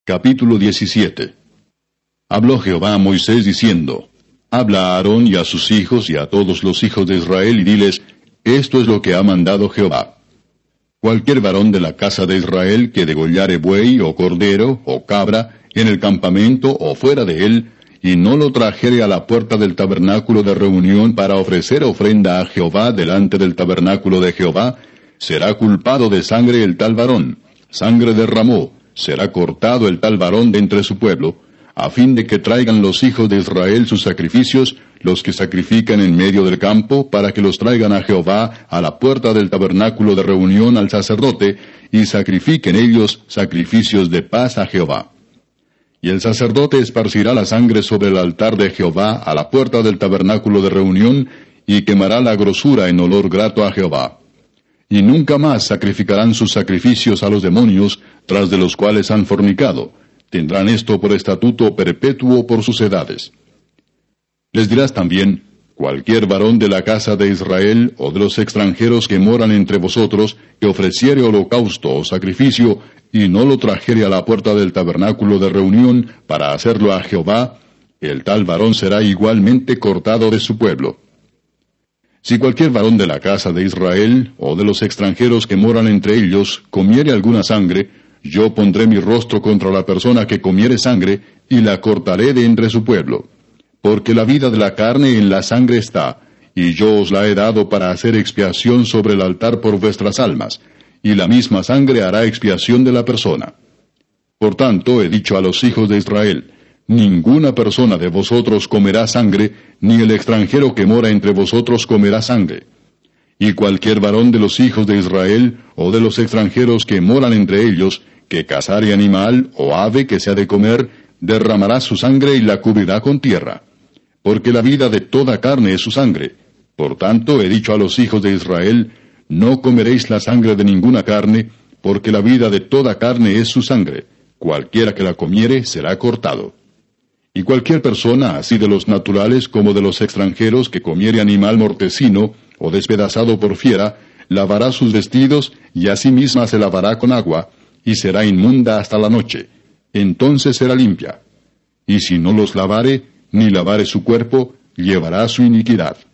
Capítulo 17. Habló Jehová a Moisés diciendo, Habla a Aarón y a sus hijos y a todos los hijos de Israel y diles, Esto es lo que ha mandado Jehová. Cualquier varón de la casa de Israel que degollare buey o cordero o cabra en el campamento o fuera de él, y no lo trajere a la puerta del tabernáculo de reunión para ofrecer ofrenda a Jehová delante del tabernáculo de Jehová, será culpado de sangre el tal varón, sangre derramó, será cortado el tal varón de entre su pueblo, a fin de que traigan los hijos de Israel sus sacrificios, los que sacrifican en medio del campo, para que los traigan a Jehová a la puerta del tabernáculo de reunión al sacerdote, y sacrifiquen ellos sacrificios de paz a Jehová. Y el sacerdote esparcirá la sangre sobre el altar de Jehová a la puerta del tabernáculo de reunión, y quemará la grosura en olor grato a Jehová. Y nunca más sacrificarán sus sacrificios a los demonios, tras de los cuales han fornicado. Tendrán esto por estatuto perpetuo por sus edades. Les dirás también, cualquier varón de la casa de Israel o de los extranjeros que moran entre vosotros, que ofreciere holocausto o sacrificio, y no lo trajere a la puerta del tabernáculo de reunión para hacerlo a Jehová, el tal varón será igualmente cortado de su pueblo. Si cualquier varón de la casa de Israel, o de los extranjeros que moran entre ellos, comiere alguna sangre, yo pondré mi rostro contra la persona que comiere sangre, y la cortaré de entre su pueblo. Porque la vida de la carne en la sangre está, y yo os la he dado para hacer expiación sobre el altar por vuestras almas, y la misma sangre hará expiación de la persona. Por tanto, he dicho a los hijos de Israel, ninguna persona de vosotros comerá sangre, ni el extranjero que mora entre vosotros comerá sangre. Y cualquier varón de los hijos de Israel, o de los extranjeros que moran entre ellos, que cazare animal o ave que se ha de comer, derramará su sangre y la cubrirá con tierra. Porque la vida de toda carne es su sangre. Por tanto, he dicho a los hijos de Israel, no comeréis la sangre de ninguna carne, porque la vida de toda carne es su sangre. Cualquiera que la comiere será cortado. Y cualquier persona, así de los naturales como de los extranjeros, que comiere animal mortecino, o despedazado por fiera, lavará sus vestidos, y a sí misma se lavará con agua, y será inmunda hasta la noche. Entonces será limpia. Y si no los lavare, ni lavare su cuerpo, llevará su iniquidad.